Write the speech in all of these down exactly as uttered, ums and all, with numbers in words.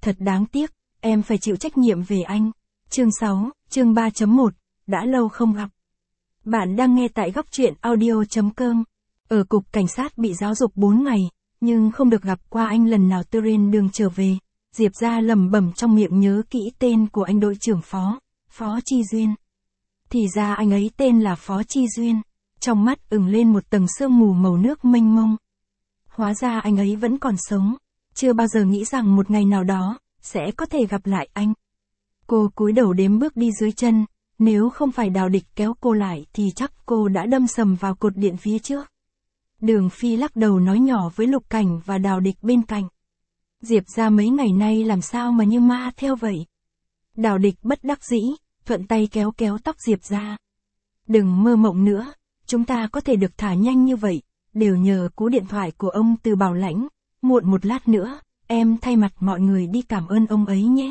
Thật đáng tiếc, em phải chịu trách nhiệm về anh. Chương sáu, chương ba chấm một, đã lâu không gặp. Bạn đang nghe tại góc truyện audio chấm com. Ở cục cảnh sát bị giáo dục bốn ngày, nhưng không được gặp qua anh lần nào trên đường trở về. Diệp Gia lẩm bẩm trong miệng nhớ kỹ tên của anh đội trưởng Phó, Phó Chi Duyên. Thì ra anh ấy tên là Phó Chi Duyên. Trong mắt ửng lên một tầng sương mù màu nước mênh mông. Hóa ra anh ấy vẫn còn sống. Chưa bao giờ nghĩ rằng một ngày nào đó, sẽ có thể gặp lại anh. Cô cúi đầu đếm bước đi dưới chân, nếu không phải Đào Địch kéo cô lại thì chắc cô đã đâm sầm vào cột điện phía trước. Đường Phi lắc đầu nói nhỏ với Lục Cảnh và Đào Địch bên cạnh. Diệp Gia mấy ngày nay làm sao mà như ma theo vậy? Đào Địch bất đắc dĩ, thuận tay kéo kéo tóc Diệp Gia. Đừng mơ mộng nữa, chúng ta có thể được thả nhanh như vậy, đều nhờ cú điện thoại của ông Từ Bảo Lãnh. Muộn một lát nữa, em thay mặt mọi người đi cảm ơn ông ấy nhé.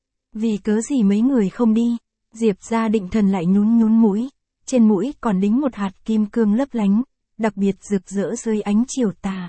Vì cớ gì mấy người không đi? Diệp Gia Định Thần lại nhún nhún mũi, trên mũi còn đính một hạt kim cương lấp lánh, đặc biệt rực rỡ dưới ánh chiều tà.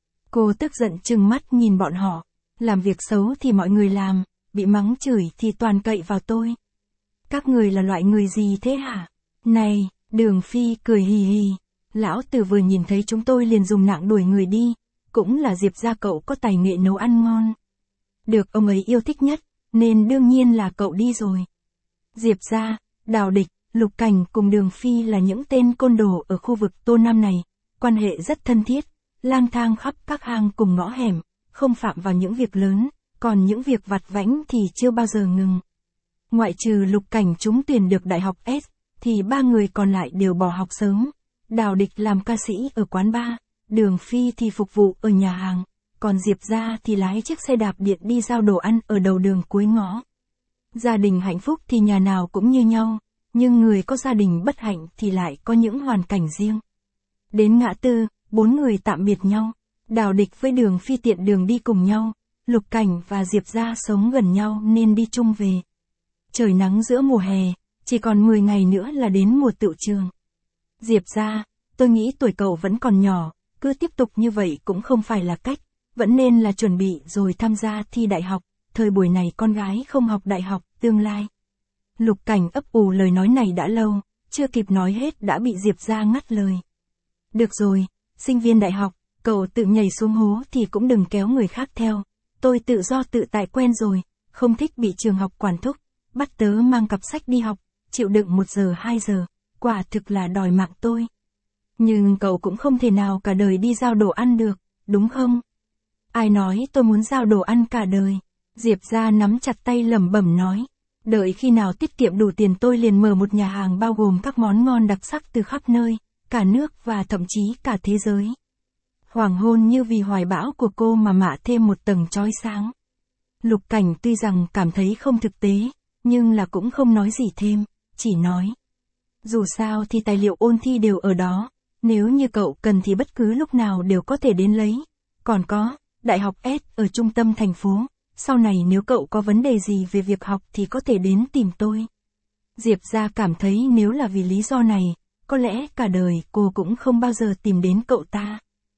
Cô tức giận trừng mắt nhìn bọn họ, làm việc xấu thì mọi người làm, bị mắng chửi thì toàn cậy vào tôi. Các người là loại người gì thế hả? Này, Đường Phi cười hì hì, lão Từ vừa nhìn thấy chúng tôi liền dùng nạng đuổi người đi, cũng là Diệp Gia cậu có tài nghệ nấu ăn ngon. Được ông ấy yêu thích nhất, nên đương nhiên là cậu đi rồi. Diệp Gia, Đào Địch, Lục Cảnh cùng Đường Phi là những tên côn đồ ở khu vực Tô Nam này, quan hệ rất thân thiết, lang thang khắp các hang cùng ngõ hẻm, không phạm vào những việc lớn, còn những việc vặt vãnh thì chưa bao giờ ngừng. Ngoại trừ Lục Cảnh trúng tuyển được đại học S, thì ba người còn lại đều bỏ học sớm. Đào Địch làm ca sĩ ở quán bar, Đường Phi thì phục vụ ở nhà hàng, còn Diệp Gia thì lái chiếc xe đạp điện đi giao đồ ăn ở đầu đường cuối ngõ. Gia đình hạnh phúc thì nhà nào cũng như nhau, nhưng người có gia đình bất hạnh thì lại có những hoàn cảnh riêng. Đến ngã tư, bốn người tạm biệt nhau, Đào Địch với Đường Phi tiện đường đi cùng nhau, Lục Cảnh và Diệp Gia sống gần nhau nên đi chung về. Trời nắng giữa mùa hè, chỉ còn mười ngày nữa là đến mùa tựu trường. Diệp Gia, tôi nghĩ tuổi cậu vẫn còn nhỏ, cứ tiếp tục như vậy cũng không phải là cách, vẫn nên là chuẩn bị rồi tham gia thi đại học, thời buổi này con gái không học đại học, tương lai. Lục Cảnh ấp ủ lời nói này đã lâu, chưa kịp nói hết đã bị Diệp Gia ngắt lời. Được rồi, sinh viên đại học, cậu tự nhảy xuống hố thì cũng đừng kéo người khác theo, tôi tự do tự tại quen rồi, không thích bị trường học quản thúc, bắt tớ mang cặp sách đi học, chịu đựng một giờ hai giờ, quả thực là đòi mạng tôi. Nhưng cậu cũng không thể nào cả đời đi giao đồ ăn được, đúng không? Ai nói tôi muốn giao đồ ăn cả đời? Diệp Gia nắm chặt tay lẩm bẩm nói. Đợi khi nào tiết kiệm đủ tiền tôi liền mở một nhà hàng bao gồm các món ngon đặc sắc từ khắp nơi, cả nước và thậm chí cả thế giới. Hoàng hôn như vì hoài bão của cô mà mạ thêm một tầng chói sáng. Lục Cảnh tuy rằng cảm thấy không thực tế, nhưng là cũng không nói gì thêm, chỉ nói. Dù sao thì tài liệu ôn thi đều ở đó, nếu như cậu cần thì bất cứ lúc nào đều có thể đến lấy. Còn có, Đại học S ở trung tâm thành phố, sau này nếu cậu có vấn đề gì về việc học thì có thể đến tìm tôi. Diệp Gia cảm thấy nếu là vì lý do này, có lẽ cả đời cô cũng không bao giờ tìm đến cậu ta.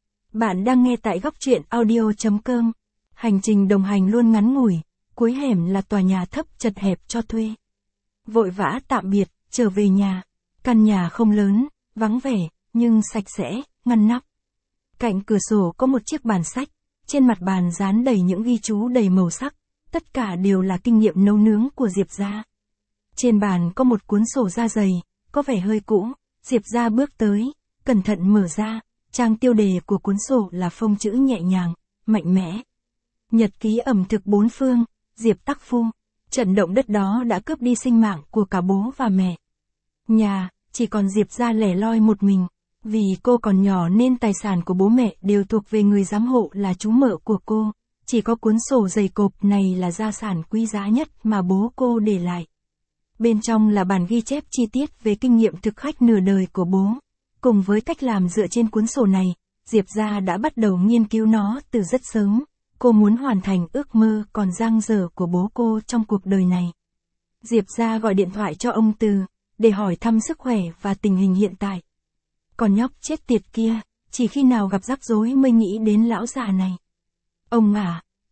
Bạn đang nghe tại góc truyện audio chấm com. Hành trình đồng hành luôn ngắn ngủi, cuối hẻm là tòa nhà thấp chật hẹp cho thuê. Vội vã tạm biệt, trở về nhà. Căn nhà không lớn, vắng vẻ, nhưng sạch sẽ, ngăn nắp. Cạnh cửa sổ có một chiếc bàn sách, trên mặt bàn dán đầy những ghi chú đầy màu sắc, tất cả đều là kinh nghiệm nấu nướng của Diệp Gia. Trên bàn có một cuốn sổ da dày, có vẻ hơi cũ, Diệp Gia bước tới, cẩn thận mở ra, trang tiêu đề của cuốn sổ là phông chữ nhẹ nhàng, mạnh mẽ. Nhật ký ẩm thực bốn phương, Diệp Tắc Phu, trận động đất đó đã cướp đi sinh mạng của cả bố và mẹ. Nhà, chỉ còn Diệp Gia lẻ loi một mình. Vì cô còn nhỏ nên tài sản của bố mẹ đều thuộc về người giám hộ là chú mợ của cô, chỉ có cuốn sổ dày cộp này là gia sản quý giá nhất mà bố cô để lại. Bên trong là bản ghi chép chi tiết về kinh nghiệm thực khách nửa đời của bố. Cùng với cách làm dựa trên cuốn sổ này, Diệp Gia đã bắt đầu nghiên cứu nó từ rất sớm. Cô muốn hoàn thành ước mơ còn dang dở của bố cô trong cuộc đời này. Diệp Gia gọi điện thoại cho ông Từ, để hỏi thăm sức khỏe và tình hình hiện tại. Còn nhóc chết tiệt kia, chỉ khi nào gặp rắc rối mới nghĩ đến lão già này. Ông à,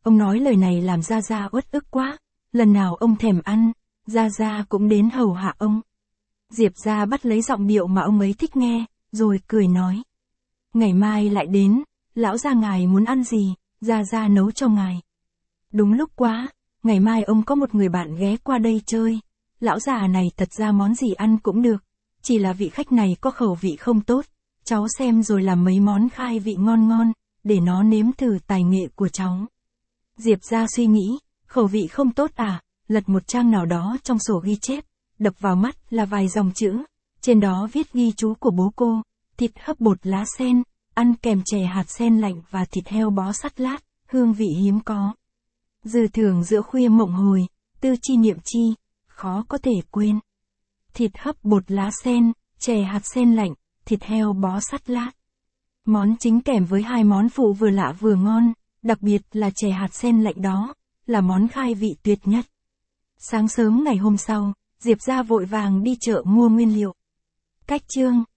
Ông nói lời này làm Gia Gia uất ức quá, lần nào ông thèm ăn, Gia Gia cũng đến hầu hạ ông. Diệp gia bắt lấy giọng điệu mà ông ấy thích nghe, rồi cười nói. Ngày mai lại đến, lão gia ngài muốn ăn gì, Gia Gia nấu cho ngài. Đúng lúc quá, ngày mai ông có một người bạn ghé qua đây chơi. Lão già này thật ra món gì ăn cũng được, chỉ là vị khách này có khẩu vị không tốt. Cháu xem rồi làm mấy món khai vị ngon ngon, để nó nếm thử tài nghệ của cháu. Diệp gia suy nghĩ, khẩu vị không tốt à, lật một trang nào đó trong sổ ghi chép, đập vào mắt là vài dòng chữ, trên đó viết ghi chú của bố cô, thịt hấp bột lá sen, ăn kèm chè hạt sen lạnh và thịt heo bó sắt lát, hương vị hiếm có. Dư thường giữa khuya mộng hồi, tư chi niệm chi, khó có thể quên. Thịt hấp bột lá sen, chè hạt sen lạnh, thịt heo bó sắt lát. Món chính kèm với hai món phụ vừa lạ vừa ngon, đặc biệt là chè hạt sen lạnh đó, là món khai vị tuyệt nhất. Sáng sớm ngày hôm sau, Diệp gia vội vàng đi chợ mua nguyên liệu. Cách chương